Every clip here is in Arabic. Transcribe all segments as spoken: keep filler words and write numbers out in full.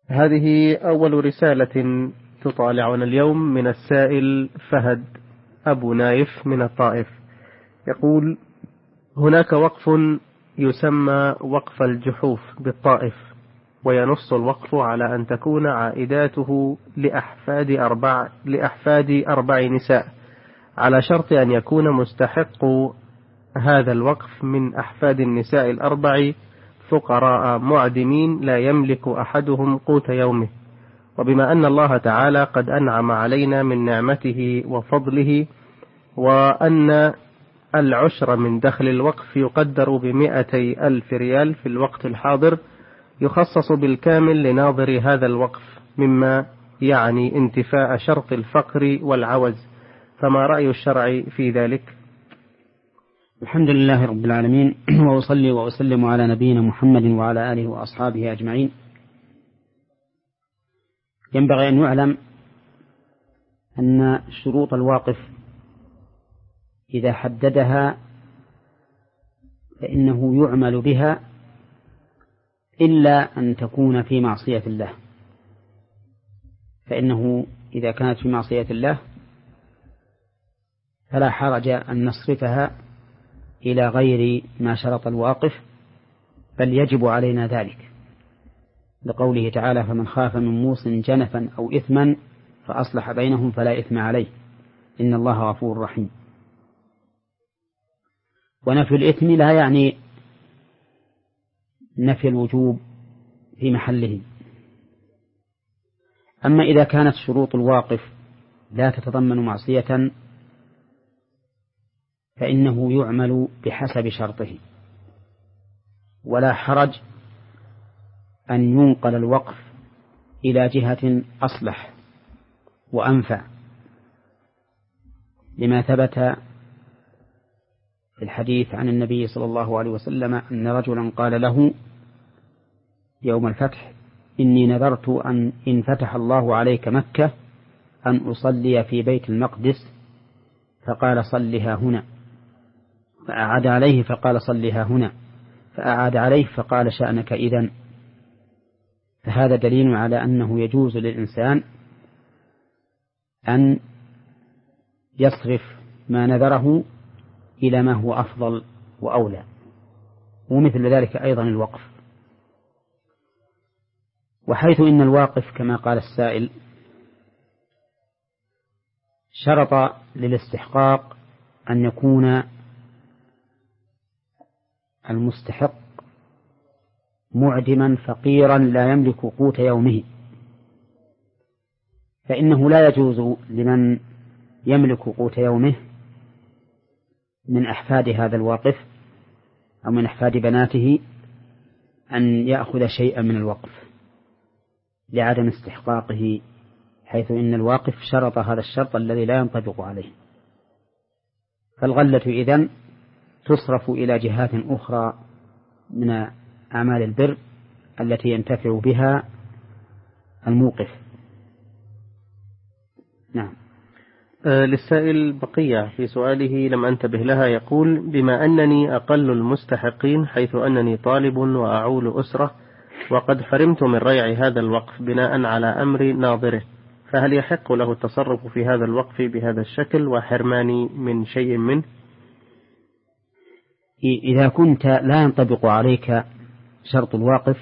هذه أول رسالة تطالعنا اليوم من السائل فهد أبو نايف من الطائف. يقول: هناك وقف يسمى وقف الجحوف بالطائف، وينص الوقف على أن تكون عائداته لأحفاد أربع, لأحفاد أربع نساء، على شرط أن يكون مستحق هذا الوقف من أحفاد النساء الأربع فقراء معدمين لا يملك أحدهم قوت يومه. وبما أن الله تعالى قد أنعم علينا من نعمته وفضله، وأن العشر من دخل الوقف يقدر بمئتي ألف ريال في الوقت الحاضر، يخصص بالكامل لناظر هذا الوقف، مما يعني انتفاء شرط الفقر والعوز، فما رأي الشرع في ذلك؟ الحمد لله رب العالمين، وأصلي وأسلم على نبينا محمد وعلى آله وأصحابه أجمعين. ينبغي أن يعلم أن شروط الواقف إذا حددها فإنه يعمل بها إلا أن تكون في معصية الله، فإنه إذا كانت في معصية الله فلا حرج أن نصرفها إلى غير ما شرط الواقف، بل يجب علينا ذلك، لقوله تعالى: فمن خاف من موص جنفا أو إثما فأصلح بينهم فلا إثم عليه إن الله غفور رحيم. ونفي الإثم لا يعني نفي الوجوب في محله. أما إذا كانت شروط الواقف لا تتضمن معصية فإنه يعمل بحسب شرطه، ولا حرج أن ينقل الوقف إلى جهة أصلح وأنفع، لما ثبت في الحديث عن النبي صلى الله عليه وسلم أن رجلا قال له يوم الفتح: إني نذرت أن إن فتح الله عليك مكة أن أصلي في بيت المقدس، فقال: صلها هنا. فأعاد عليه فقال: صلها هنا. فأعاد عليه فقال: شأنك إذن. فهذا دليل على أنه يجوز للإنسان أن يصرف ما نذره إلى ما هو أفضل وأولى، ومثل ذلك أيضا الوقف. وحيث إن الواقف كما قال السائل شرط للاستحقاق أن يكون المستحق معدما فقيرا لا يملك قوت يومه، فإنه لا يجوز لمن يملك قوت يومه من أحفاد هذا الواقف أو من أحفاد بناته أن يأخذ شيئا من الوقف لعدم استحقاقه، حيث إن الواقف شرط هذا الشرط الذي لا ينطبق عليه. فالغلة إذن تصرف إلى جهات أخرى من أعمال البر التي ينتفع بها الموقف. نعم. آه للسائل بقية في سؤاله لم أنتبه لها. يقول: بما أنني أقل المستحقين، حيث أنني طالب وأعول أسرة، وقد حرمت من ريع هذا الوقف بناء على أمر ناظره، فهل يحق له التصرف في هذا الوقف بهذا الشكل وحرماني من شيء منه؟ إذا كنت لا ينطبق عليك شرط الواقف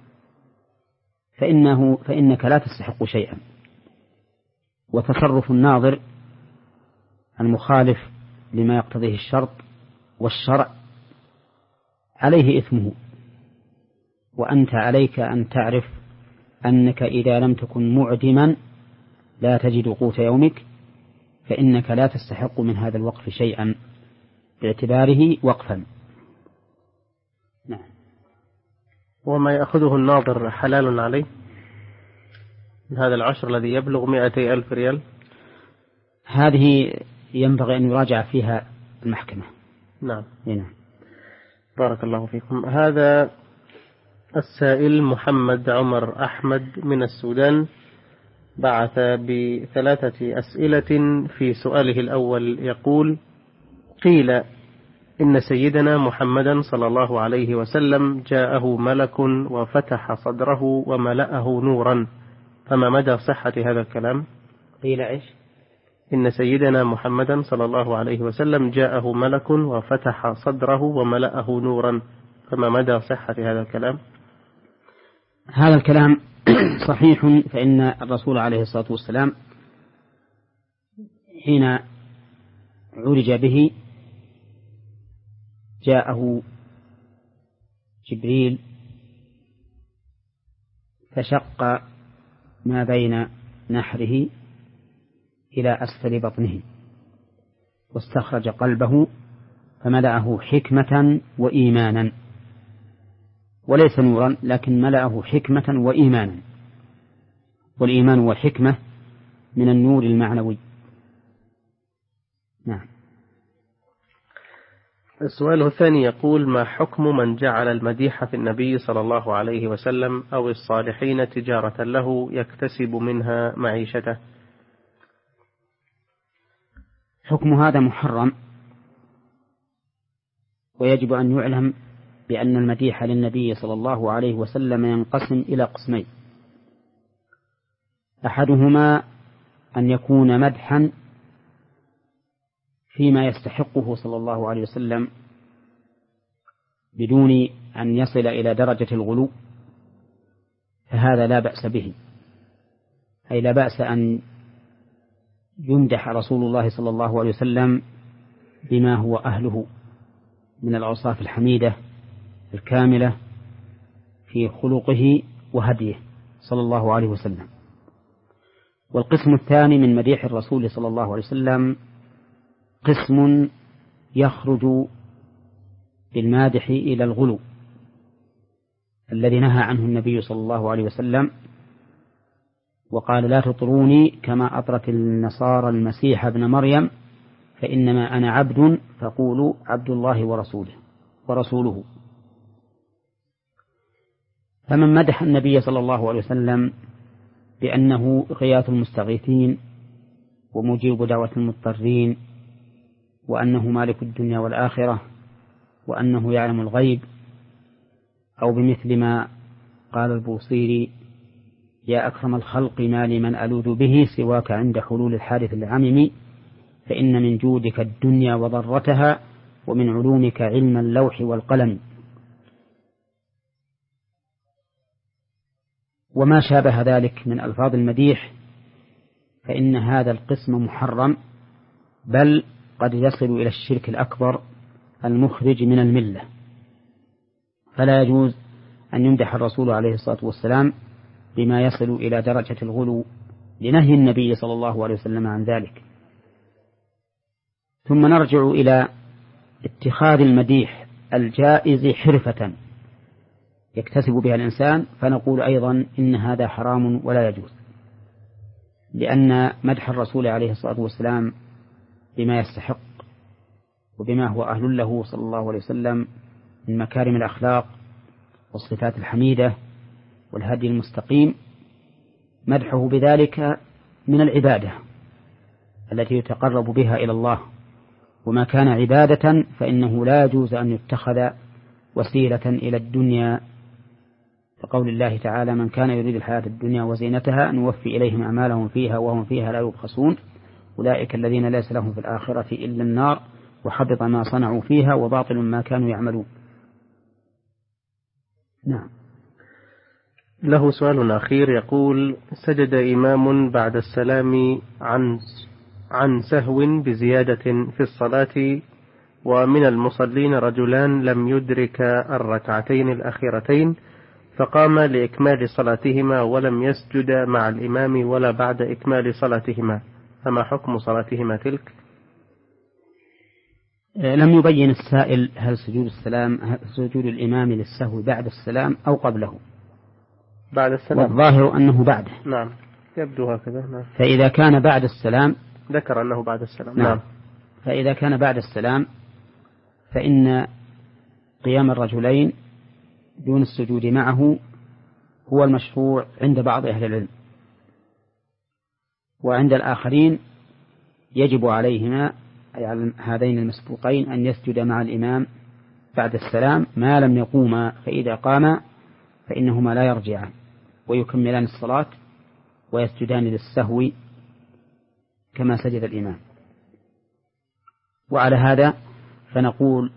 فإنه فإنك لا تستحق شيئا، وتصرف الناظر المخالف لما يقتضيه الشرط والشرع عليه إثمه، وأنت عليك أن تعرف أنك إذا لم تكن معدما لا تجد قوت يومك فإنك لا تستحق من هذا الوقف شيئا باعتباره وقفا. نعم. وما يأخذه الناظر حلال عليه هذا العشر الذي يبلغ مئتي ألف ريال؟ هذه ينبغي أن يراجع فيها المحكمة. نعم. نعم. بارك الله فيكم. هذا السائل محمد عمر أحمد من السودان بعث بثلاثة أسئلة. في سؤاله الأول يقول: قيل إن سيدنا محمدا صلى الله عليه وسلم جاءه ملك وفتح صدره وملأه نورا، فما مدى صحة هذا الكلام؟ قيل إيش؟ إن سيدنا محمدا صلى الله عليه وسلم جاءه ملك وفتح صدره وملأه نورا، فما مدى صحة هذا الكلام؟ هذا الكلام صحيح، فإن الرسول عليه الصلاة والسلام حين عرج به جاءه جبريل فشق ما بين نحره إلى أسفل بطنه واستخرج قلبه فملأه حكمة وإيمانا، وليس نورا لكن ملأه حكمة وإيمانا، والإيمان والحكمة من النور المعنوي. نعم. السؤال الثاني يقول: ما حكم من جعل المديح في النبي صلى الله عليه وسلم أو الصالحين تجارة له يكتسب منها معيشته؟ حكم هذا محرم، ويجب أن يعلم بأن المديح للنبي صلى الله عليه وسلم ينقسم إلى قسمين: أحدهما أن يكون مدحا فيما يستحقه صلى الله عليه وسلم بدون أن يصل إلى درجة الغلو، فهذا لا بأس به، أي لا بأس أن يمدح رسول الله صلى الله عليه وسلم بما هو أهله من الأوصاف الحميدة الكاملة في خلقه وهديه صلى الله عليه وسلم. والقسم الثاني من مديح الرسول صلى الله عليه وسلم قسم يخرج بالمادح إلى الغلو الذي نهى عنه النبي صلى الله عليه وسلم وقال: لا تطروني كما أطرت النصارى المسيح ابن مريم فإنما أنا عبد فقولوا عبد الله ورسوله ورسوله. فمن مدح النبي صلى الله عليه وسلم بأنه غياث المستغيثين ومجيب دعوة المضطرين وأنه مالك الدنيا والآخرة وأنه يعلم الغيب، أو بمثل ما قال البوصيري: يا أكرم الخلق ما لمن ألوذ به سواك عند حلول الحادث العمم، فإن من جودك الدنيا وضرتها ومن علومك علم اللوح والقلم. وما شابه ذلك من ألفاظ المديح فإن هذا القسم محرم، بل قد يصل إلى الشرك الأكبر المخرج من الملة، فلا يجوز أن يمدح الرسول عليه الصلاة والسلام بما يصل إلى درجة الغلو لنهي النبي صلى الله عليه وسلم عن ذلك. ثم نرجع إلى اتخاذ المديح الجائز حرفة يكتسب بها الإنسان، فنقول أيضا إن هذا حرام ولا يجوز، لأن مدح الرسول عليه الصلاة والسلام بما يستحق وبما هو أهل له صلى الله عليه وسلم من مكارم الأخلاق والصفات الحميدة والهدي المستقيم، مدحه بذلك من العبادة التي يتقرب بها إلى الله، وما كان عبادة فإنه لا يجوز أن يتخذ وسيلة إلى الدنيا، فقول الله تعالى: من كان يريد الحياة الدنيا وزينتها نوفي إليهم أعمالهم فيها وهم فيها لا يبخسون أولئك الذين ليس لهم في الآخرة إلا النار وحبط ما صنعوا فيها وباطل ما كانوا يعملون. نعم. له سؤال أخير يقول: سجد إمام بعد السلام عن عن سهو بزيادة في الصلاة، ومن المصلين رجلان لم يدرك الركعتين الأخيرتين، فقام لإكمال صلاتهما ولم يسجد مع الإمام ولا بعد إكمال صلاتهما، فما حكم صلاتهما تلك؟ لم يبين السائل هل سجود السلام هل سجود الإمام للسهو بعد السلام أو قبله. بعد السلام، والظاهر أنه بعده. نعم، يبدو هكذا. نعم. فإذا كان بعد السلام، ذكر أنه بعد السلام. نعم. نعم. فإذا كان بعد السلام فإن قيام الرجلين دون السجود معه هو المشروع عند بعض أهل العلم، وعند الآخرين يجب عليهما أي على هذين المسبوقين أن يسجد مع الإمام بعد السلام ما لم يقوما، فإذا قاما فإنهما لا يرجعان ويكملان الصلاة ويسجدان للسهو كما سجد الإمام. وعلى هذا فنقول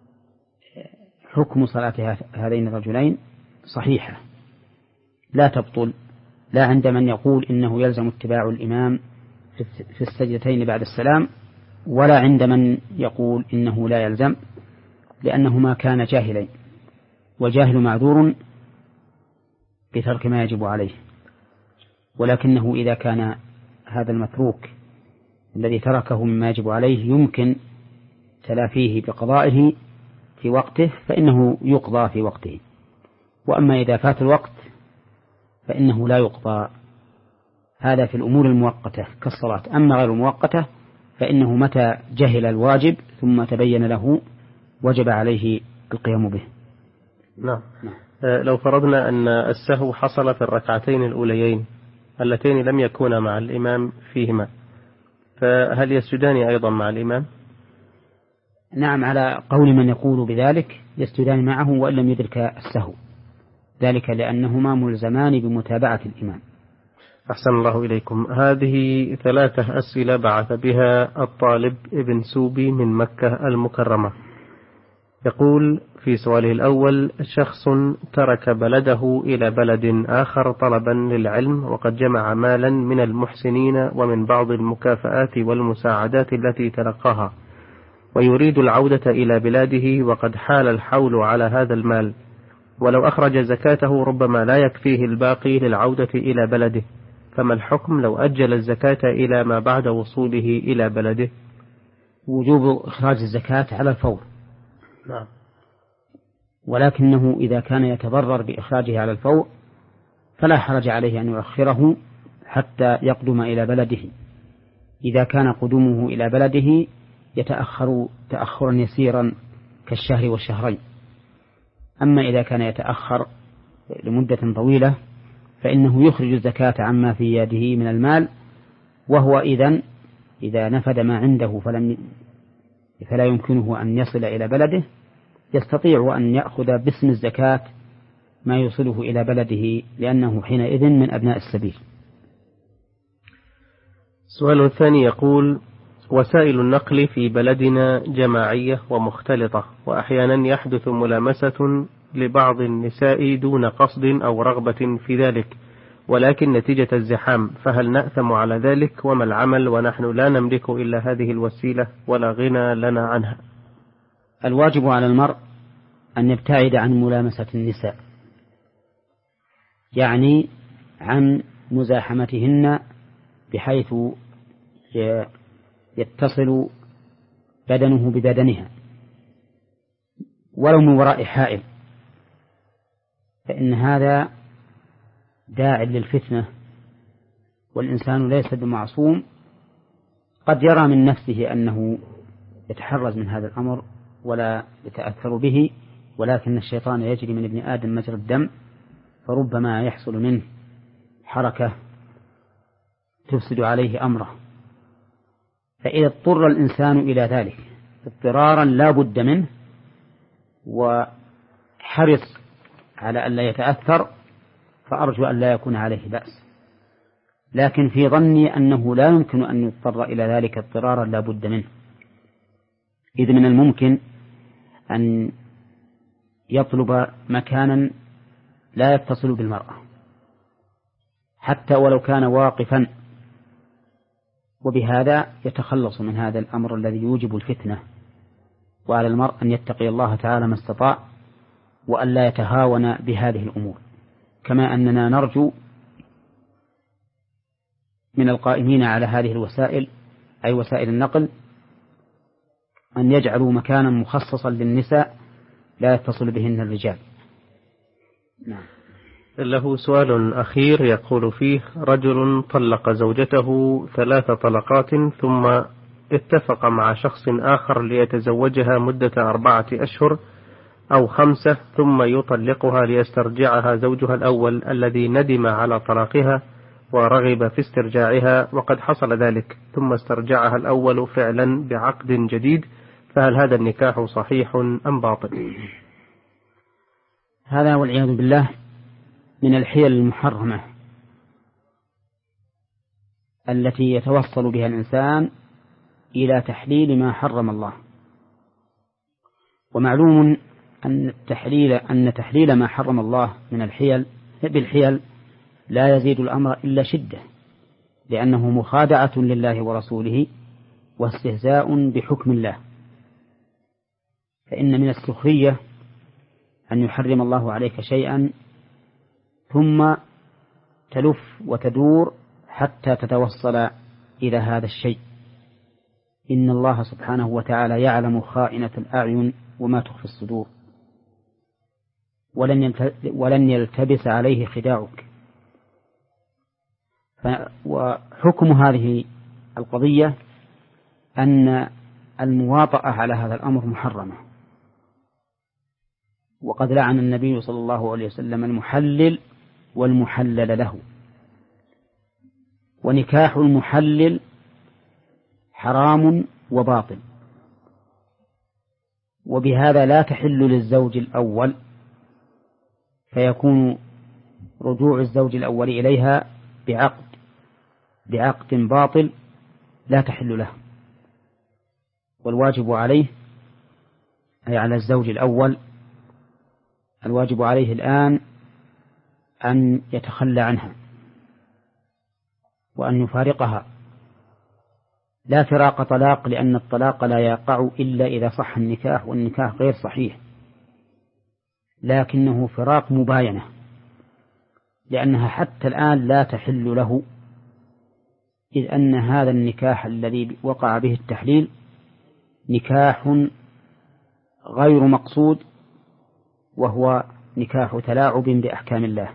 حكم صلاة هذين الرجلين صحيحة لا تبطل، لا عند من يقول إنه يلزم اتباع الإمام في السجدتين بعد السلام، ولا عند من يقول إنه لا يلزم، لأنهما كان جاهلين، والجاهل معذور بترك ما يجب عليه. ولكنه إذا كان هذا المتروك الذي تركه مما يجب عليه يمكن تلافيه بقضائه في وقته فإنه يقضى في وقته، وأما إذا فات الوقت فإنه لا يقضى. هذا في الأمور المؤقتة كالصلاة. أما غير المؤقتة فإنه متى جهل الواجب ثم تبين له وجب عليه القيام به. نعم. نعم. لو فرضنا أن السهو حصل في الركعتين الأوليين اللتين لم يكونا مع الإمام فيهما، فهل يسجدان أيضا مع الإمام؟ نعم، على قول من يقول بذلك يسجدان معه وإن لم يدرك السهو، ذلك لأنهما ملزمان بمتابعة الإمام. أحسن الله إليكم. هذه ثلاثة أسئلة بعث بها الطالب ابن سوبي من مكة المكرمة. يقول في سؤاله الأول: شخص ترك بلده إلى بلد آخر طلبا للعلم، وقد جمع مالا من المحسنين ومن بعض المكافآت والمساعدات التي تلقاها، ويريد العودة إلى بلاده وقد حال الحول على هذا المال، ولو أخرج زكاته ربما لا يكفيه الباقي للعودة إلى بلده، فما الحكم لو أجل الزكاة إلى ما بعد وصوله إلى بلده؟ وجوب إخراج الزكاة على الفور. نعم. ولكنه إذا كان يتضرر بإخراجه على الفور فلا حرج عليه أن يؤخره حتى يقدم إلى بلده، إذا كان قدومه إلى بلده يتأخر تأخرا يسيرا كالشهر والشهرين. أما إذا كان يتأخر لمدة طويلة فإنه يخرج الزكاة عما في يده من المال، وهو إذن إذا نفد ما عنده فلم فلا يمكنه أن يصل إلى بلده يستطيع أن يأخذ باسم الزكاة ما يوصله إلى بلده، لأنه حينئذ من أبناء السبيل. السؤال الثاني يقول: وسائل النقل في بلدنا جماعية ومختلطة، وأحيانا يحدث ملامسة لبعض النساء دون قصد أو رغبة في ذلك، ولكن نتيجة الزحام، فهل نأثم على ذلك؟ وما العمل ونحن لا نملك إلا هذه الوسيلة ولا غنى لنا عنها؟ الواجب على المرء أن يبتعد عن ملامسة النساء، يعني عن مزاحمتهن بحيث يتصل بدنه ببدنها ولو من وراء حائل، فإن هذا داع للفتنة، والإنسان ليس بمعصوم، قد يرى من نفسه أنه يتحرز من هذا الأمر ولا يتأثر به، ولكن الشيطان يجري من ابن آدم مجرى الدم، فربما يحصل منه حركة تفسد عليه أمره. فإذا اضطر الإنسان إلى ذلك اضطرارا لا بد منه وحرص على أن لا يتأثر، فأرجو أن لا يكون عليه بأس، لكن في ظني أنه لا يمكن أن يضطر إلى ذلك اضطرارا لا بد منه، إذ من الممكن أن يطلب مكانا لا يتصل بالمرأة حتى ولو كان واقفا، وبهذا يتخلص من هذا الأمر الذي يوجب الفتنة. وعلى المرء أن يتقي الله تعالى ما استطاع وأن لا يتهاون بهذه الأمور، كما أننا نرجو من القائمين على هذه الوسائل أي وسائل النقل أن يجعلوا مكانا مخصصا للنساء لا يتصل بهن الرجال. نعم. له سؤال أخير يقول فيه: رجل طلق زوجته ثلاث طلقات ثم اتفق مع شخص آخر ليتزوجها مدة أربعة أشهر أو خمسة، ثم يطلقها ليسترجعها زوجها الأول الذي ندم على طلاقها ورغب في استرجاعها وقد حصل ذلك ثم استرجعها الأول فعلا بعقد جديد، فهل هذا النكاح صحيح أم باطل؟ هذا والعياذ بالله من الحيل المحرمة التي يتوصل بها الإنسان إلى تحليل ما حرم الله. ومعلوم أن التحليل أن تحليل ما حرم الله من الحيل بالحيل لا يزيد الأمر إلا شدة، لأنه مخادعة لله ورسوله واستهزاء بحكم الله. فإن من السخرية أن يحرم الله عليك شيئا ثم تلف وتدور حتى تتوصل إلى هذا الشيء. إن الله سبحانه وتعالى يعلم خائنة الأعين وما تخفي الصدور، ولن يلتبس عليه خداعك. وحكم هذه القضية أن المواطأة على هذا الأمر محرمة، وقد لعن النبي صلى الله عليه وسلم المحلل والمحلل له. ونكاح المحلل حرام وباطل، وبهذا لا تحل للزوج الأول، فيكون رجوع الزوج الأول إليها بعقد بعقد باطل لا تحل له. والواجب عليه أي على الزوج الأول الواجب عليه الآن أن يتخلى عنها وأن يفارقها، لا فراق طلاق، لأن الطلاق لا يقع إلا إذا صح النكاح، والنكاح غير صحيح، لكنه فراق مباينة، لأنها حتى الآن لا تحل له، إذ أن هذا النكاح الذي وقع به التحليل نكاح غير مقصود، وهو نكاح تلاعب بأحكام الله.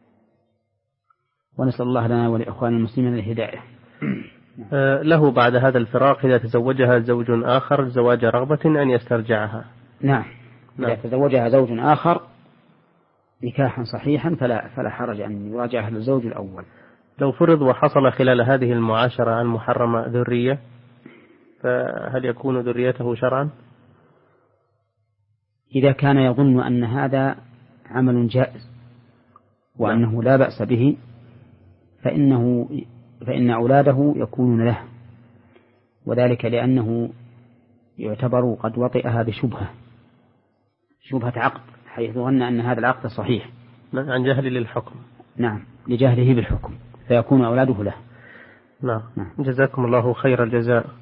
ونسأل الله لنا ولإخوان المسلمين الهداية. له بعد هذا الفراق إذا تزوجها زوج آخر زواج رغبة أن يسترجعها. نعم. إذا تزوجها زوج آخر نكاحا صحيحا فلا, فلا حرج أن يراجعها الزوج الأول. لو فرض وحصل خلال هذه المعاشرة عن محرمة ذرية، فهل يكون ذريته شرعا؟ إذا كان يظن أن هذا عمل جائز وأنه لا بأس به فإنه فإن أولاده يكونون له، وذلك لأنه يعتبر قد وطئها بشبهة شبهة عقد، حيث ظن أن هذا العقد صحيح عن جهل للحكم. نعم، لجهله بالحكم، فيكون أولاده له. نعم. نعم. جزاكم الله خير الجزاء.